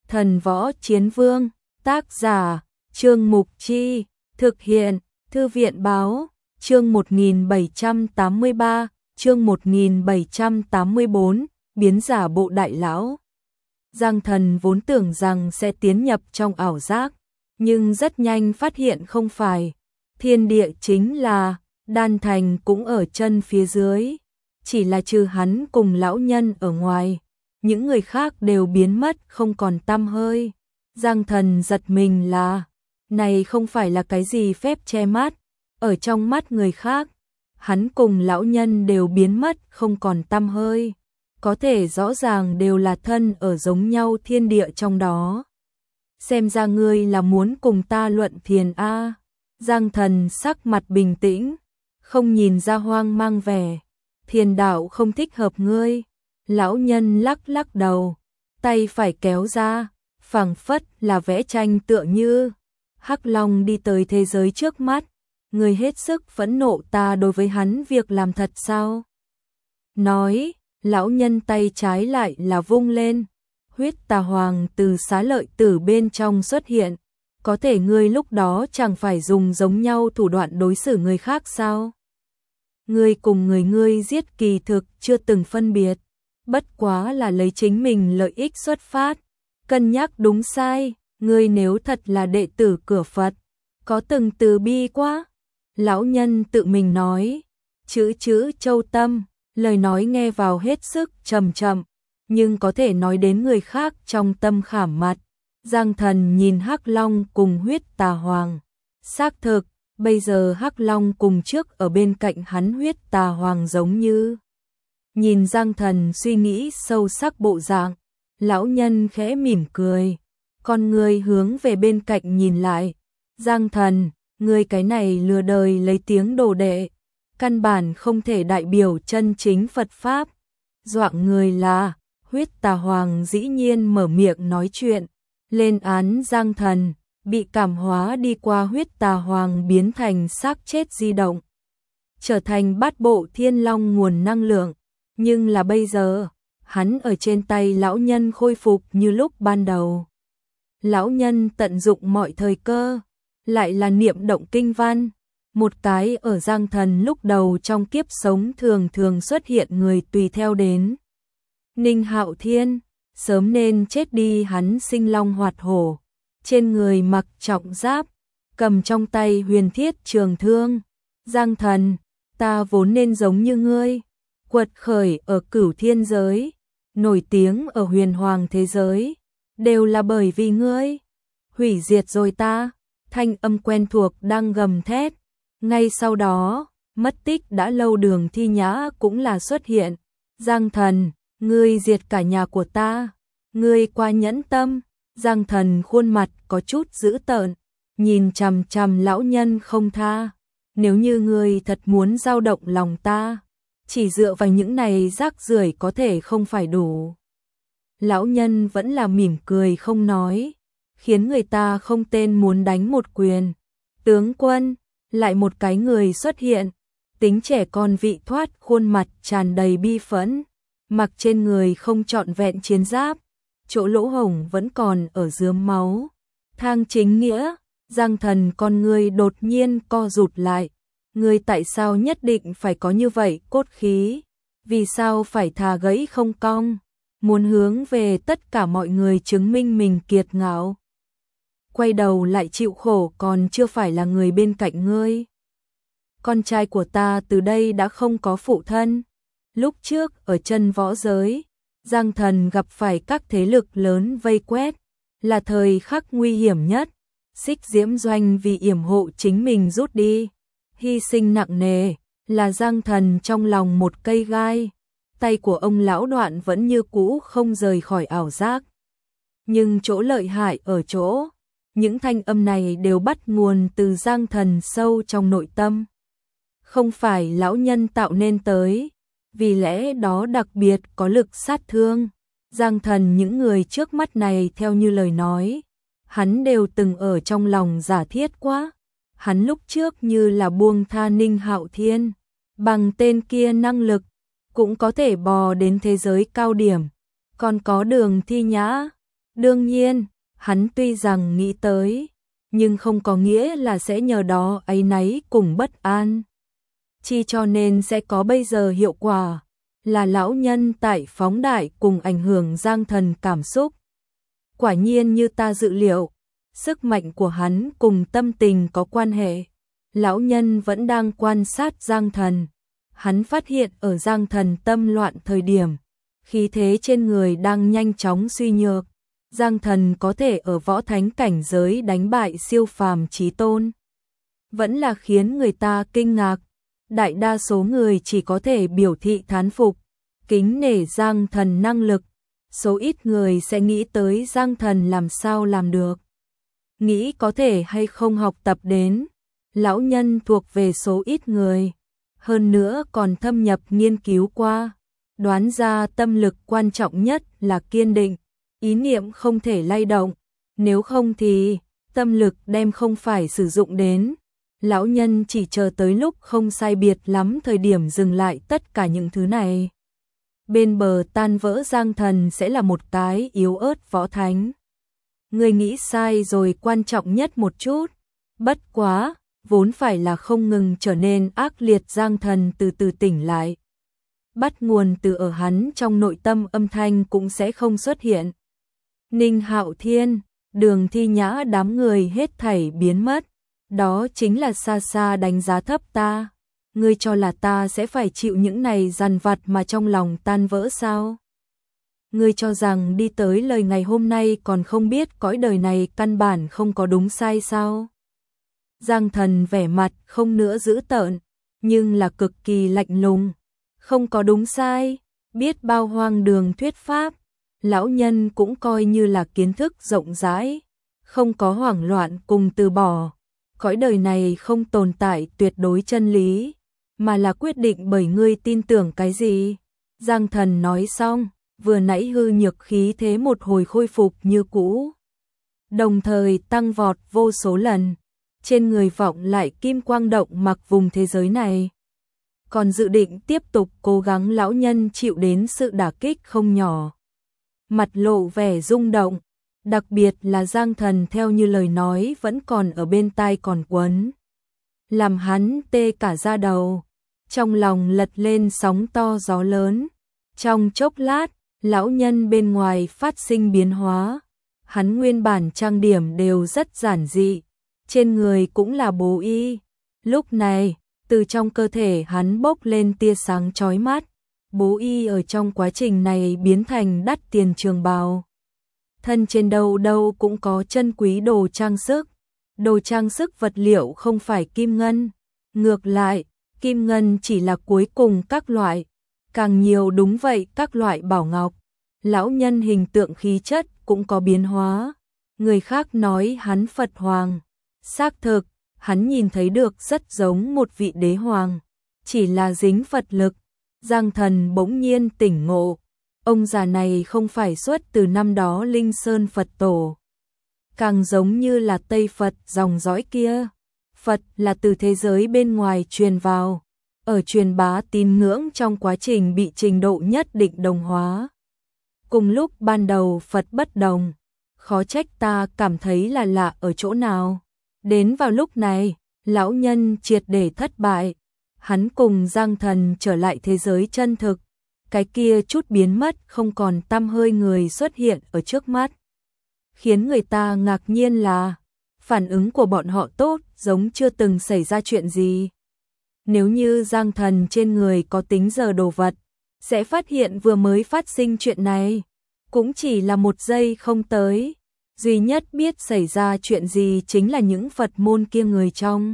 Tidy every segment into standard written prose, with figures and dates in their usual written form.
Thần Võ Chiến Vương, tác giả, Trương Mục Chi, thực hiện, Thư viện Báo, chương 1783, chương 1784, biến giả bộ đại lão. Giang Thần vốn tưởng rằng sẽ tiến nhập trong ảo giác, nhưng rất nhanh phát hiện không phải. Thiên địa chính là, đan thành cũng ở chân phía dưới, chỉ là trừ hắn cùng lão nhân ở ngoài, những người khác đều biến mất không còn tăm hơi. Giang Thần giật mình là, này không phải là cái gì phép che mắt, ở trong mắt người khác, hắn cùng lão nhân đều biến mất không còn tăm hơi, có thể rõ ràng đều là thân ở giống nhau thiên địa trong đó. Xem ra ngươi là muốn cùng ta luận thiền a. Giang Thần sắc mặt bình tĩnh, không nhìn ra hoang mang vẻ, thiền đạo không thích hợp ngươi. Lão nhân lắc lắc đầu, tay phải kéo ra, phảng phất là vẽ tranh tựa như. Hắc Long đi tới thế giới trước mắt, người hết sức phẫn nộ ta đối với hắn việc làm thật sao? Nói, lão nhân tay trái lại là vung lên, huyết tà hoàng từ xá lợi tử bên trong xuất hiện. Có thể ngươi lúc đó chẳng phải dùng giống nhau thủ đoạn đối xử người khác sao? Ngươi cùng người ngươi giết kỳ thực chưa từng phân biệt, bất quá là lấy chính mình lợi ích xuất phát, cân nhắc đúng sai, ngươi nếu thật là đệ tử cửa Phật, có từng từ bi quá. Lão nhân tự mình nói, chữ châu tâm, lời nói nghe vào hết sức trầm trầm, nhưng có thể nói đến người khác trong tâm khảm mặt. Giang Thần nhìn Hắc Long cùng huyết tà hoàng, xác thực, bây giờ Hắc Long cùng trước ở bên cạnh hắn huyết tà hoàng giống như. Nhìn Giang Thần suy nghĩ sâu sắc bộ dạng, lão nhân khẽ mỉm cười, con người hướng về bên cạnh nhìn lại. Giang Thần, người cái này lừa đời lấy tiếng đồ đệ, căn bản không thể đại biểu chân chính Phật Pháp. Doạng người là, huyết tà hoàng dĩ nhiên mở miệng nói chuyện, lên án Giang Thần, bị cảm hóa đi qua huyết tà hoàng biến thành xác chết di động, trở thành bát bộ thiên long nguồn năng lượng. Nhưng là bây giờ, hắn ở trên tay lão nhân khôi phục như lúc ban đầu. Lão nhân tận dụng mọi thời cơ, lại là niệm động kinh văn, một cái ở Giang Thần lúc đầu trong kiếp sống thường thường xuất hiện người tùy theo đến. Ninh Hạo Thiên, sớm nên chết đi, hắn sinh long hoạt hổ, trên người mặc trọng giáp, cầm trong tay huyền thiết trường thương. Giang Thần, ta vốn nên giống như ngươi, quật khởi ở cửu thiên giới, nổi tiếng ở huyền hoàng thế giới, đều là bởi vì ngươi, hủy diệt rồi ta. Thanh âm quen thuộc đang gầm thét. Ngay sau đó, mất tích đã lâu Đường Thi Nhã cũng là xuất hiện. Giang Thần, ngươi diệt cả nhà của ta, ngươi quá nhẫn tâm. Giang Thần khuôn mặt có chút dữ tợn, nhìn chằm chằm lão nhân không tha. Nếu như ngươi thật muốn dao động lòng ta, chỉ dựa vào những này rác rưởi có thể không phải đủ. Lão nhân vẫn là mỉm cười không nói, khiến người ta không tên muốn đánh một quyền. Tướng quân, lại một cái người xuất hiện, tính trẻ con vị thoát, khuôn mặt tràn đầy bi phẫn, mặc trên người không trọn vẹn chiến giáp, chỗ lỗ hổng vẫn còn ở rướm máu. Thang Chính Nghĩa, Giang Thần con người đột nhiên co rụt lại. Ngươi tại sao nhất định phải có như vậy cốt khí? Vì sao phải thà gãy không cong? Muốn hướng về tất cả mọi người chứng minh mình kiệt ngạo. Quay đầu lại chịu khổ còn chưa phải là người bên cạnh ngươi. Con trai của ta từ đây đã không có phụ thân. Lúc trước ở chân võ giới, Giang Thần gặp phải các thế lực lớn vây quét, là thời khắc nguy hiểm nhất. Xích Diễm Doanh vì yểm hộ chính mình rút đi, hy sinh nặng nề, là Giang Thần trong lòng một cây gai. Tay của ông lão Đoạn vẫn như cũ không rời khỏi ảo giác. Nhưng chỗ lợi hại ở chỗ, những thanh âm này đều bắt nguồn từ Giang Thần sâu trong nội tâm. Không phải lão nhân tạo nên tới, vì lẽ đó đặc biệt có lực sát thương. Giang Thần những người trước mắt này theo như lời nói, hắn đều từng ở trong lòng giả thiết quá. Hắn lúc trước như là buông tha Ninh Hạo Thiên, bằng tên kia năng lực, cũng có thể bò đến thế giới cao điểm. Còn có Đường Thi Nhã, Đương nhiên, hắn tuy rằng nghĩ tới, nhưng không có nghĩa là sẽ nhờ đó áy náy cùng bất an. Chi cho nên sẽ có bây giờ hiệu quả, là lão nhân tại phóng đại cùng ảnh hưởng Giang Thần cảm xúc. Quả nhiên như ta dự liệu, sức mạnh của hắn cùng tâm tình có quan hệ. Lão nhân vẫn đang quan sát Giang Thần. Hắn phát hiện ở Giang Thần tâm loạn thời điểm, khí thế trên người đang nhanh chóng suy nhược. Giang Thần có thể ở võ thánh cảnh giới đánh bại siêu phàm chí tôn, vẫn là khiến người ta kinh ngạc. Đại đa số người chỉ có thể biểu thị thán phục, kính nể Giang Thần năng lực. Số ít người sẽ nghĩ tới Giang Thần làm sao làm được. Nghĩ có thể hay không học tập đến. Lão nhân thuộc về số ít người. Hơn nữa còn thâm nhập nghiên cứu qua. Đoán ra tâm lực quan trọng nhất là kiên định. Ý niệm không thể lay động. Nếu không thì tâm lực đem không phải sử dụng đến. Lão nhân chỉ chờ tới lúc không sai biệt lắm thời điểm dừng lại tất cả những thứ này. Bên bờ tan vỡ Giang Thần sẽ là một cái yếu ớt võ thánh. Người nghĩ sai rồi, quan trọng nhất một chút. Bất quá, vốn phải là không ngừng trở nên ác liệt. Giang Thần từ từ tỉnh lại. Bắt nguồn từ ở hắn trong nội tâm, âm thanh cũng sẽ không xuất hiện. Ninh Hạo Thiên, Đường Thi Nhã, đám người hết thảy biến mất. Đó chính là xa xa đánh giá thấp ta. Ngươi cho là ta sẽ phải chịu những này dằn vặt mà trong lòng tan vỡ sao? Ngươi cho rằng đi tới lời ngày hôm nay còn không biết cõi đời này căn bản không có đúng sai sao? Giang Thần vẻ mặt không nữa dữ tợn, nhưng là cực kỳ lạnh lùng. Không có đúng sai, biết bao hoang đường thuyết pháp. Lão nhân cũng coi như là kiến thức rộng rãi, không có hoảng loạn cùng từ bỏ. Cõi đời này không tồn tại tuyệt đối chân lý, mà là quyết định bởi ngươi tin tưởng cái gì. Giang Thần nói xong, vừa nãy hư nhược khí thế một hồi khôi phục như cũ, đồng thời tăng vọt vô số lần. Trên người vọng lại kim quang động mặc vùng thế giới này. Còn dự định tiếp tục cố gắng, lão nhân chịu đến sự đả kích không nhỏ. Mặt lộ vẻ rung động, đặc biệt là Giang Thần theo như lời nói vẫn còn ở bên tai còn quấn. Làm hắn tê cả da đầu, trong lòng lật lên sóng to gió lớn. Trong chốc lát, lão nhân bên ngoài phát sinh biến hóa. Hắn nguyên bản trang điểm đều rất giản dị, trên người cũng là bố y. Lúc này, từ trong cơ thể hắn bốc lên tia sáng chói mắt. Bố y ở trong quá trình này biến thành đắt tiền trường bào. Thân trên đâu đâu cũng có chân quý đồ trang sức. Đồ trang sức vật liệu không phải kim ngân. Ngược lại, kim ngân chỉ là cuối cùng các loại. Càng nhiều đúng vậy các loại bảo ngọc. Lão nhân hình tượng khí chất cũng có biến hóa. Người khác nói hắn Phật Hoàng. Xác thực, hắn nhìn thấy được rất giống một vị đế hoàng. Chỉ là dính Phật lực. Giang Thần bỗng nhiên tỉnh ngộ. Ông già này không phải xuất từ năm đó Linh Sơn Phật Tổ. Càng giống như là Tây Phật dòng dõi kia. Phật là từ thế giới bên ngoài truyền vào. Ở truyền bá tín ngưỡng trong quá trình bị trình độ nhất định đồng hóa. Cùng lúc ban đầu Phật bất đồng. Khó trách ta cảm thấy là lạ ở chỗ nào. Đến vào lúc này, lão nhân triệt để thất bại. Hắn cùng Giang Thần trở lại thế giới chân thực. Cái kia chút biến mất, không còn tăm hơi người xuất hiện ở trước mắt. Khiến người ta ngạc nhiên là phản ứng của bọn họ tốt, giống chưa từng xảy ra chuyện gì. Nếu như Giang Thần trên người có tính giờ đồ vật, sẽ phát hiện vừa mới phát sinh chuyện này. Cũng chỉ là một giây không tới. Duy nhất biết xảy ra chuyện gì chính là những Phật môn kia người trong.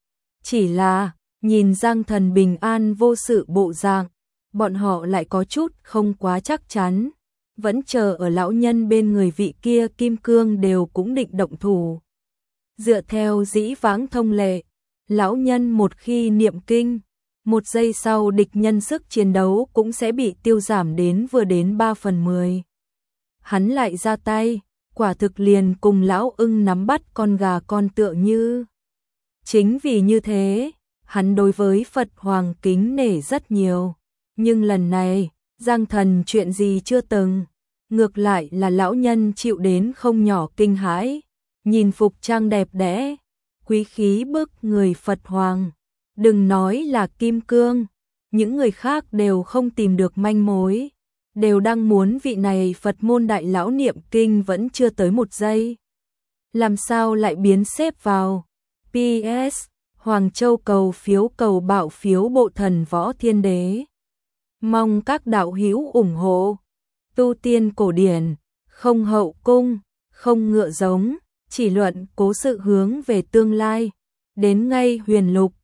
Chỉ là nhìn Giang Thần bình an vô sự bộ dạng, bọn họ lại có chút không quá chắc chắn. Vẫn chờ ở lão nhân bên người, vị kia kim cương đều cũng định động thủ. Dựa theo dĩ vãng thông lệ, lão nhân một khi niệm kinh, một giây sau địch nhân sức chiến đấu cũng sẽ bị tiêu giảm đến vừa đến 3/10. Hắn lại ra tay, quả thực liền cùng lão ưng nắm bắt con gà con tựa như. Chính vì như thế, hắn đối với Phật Hoàng kính nể rất nhiều. Nhưng lần này, Giang Thần chuyện gì chưa từng. ngược lại là lão nhân chịu đến không nhỏ kinh hãi, nhìn phục trang đẹp đẽ, quý khí bức người Phật Hoàng. Đừng nói là Kim Cương, những người khác đều không tìm được manh mối, đều đang muốn vị này Phật môn đại lão niệm kinh vẫn chưa tới một giây. Làm sao lại biến xếp vào? PS, Hoàng Châu cầu bạo phiếu bộ thần võ thiên đế. Mong các đạo hữu ủng hộ. Tu tiên cổ điển, không hậu cung, không ngựa giống, chỉ luận cố sự hướng về tương lai. Đến ngay huyền lục,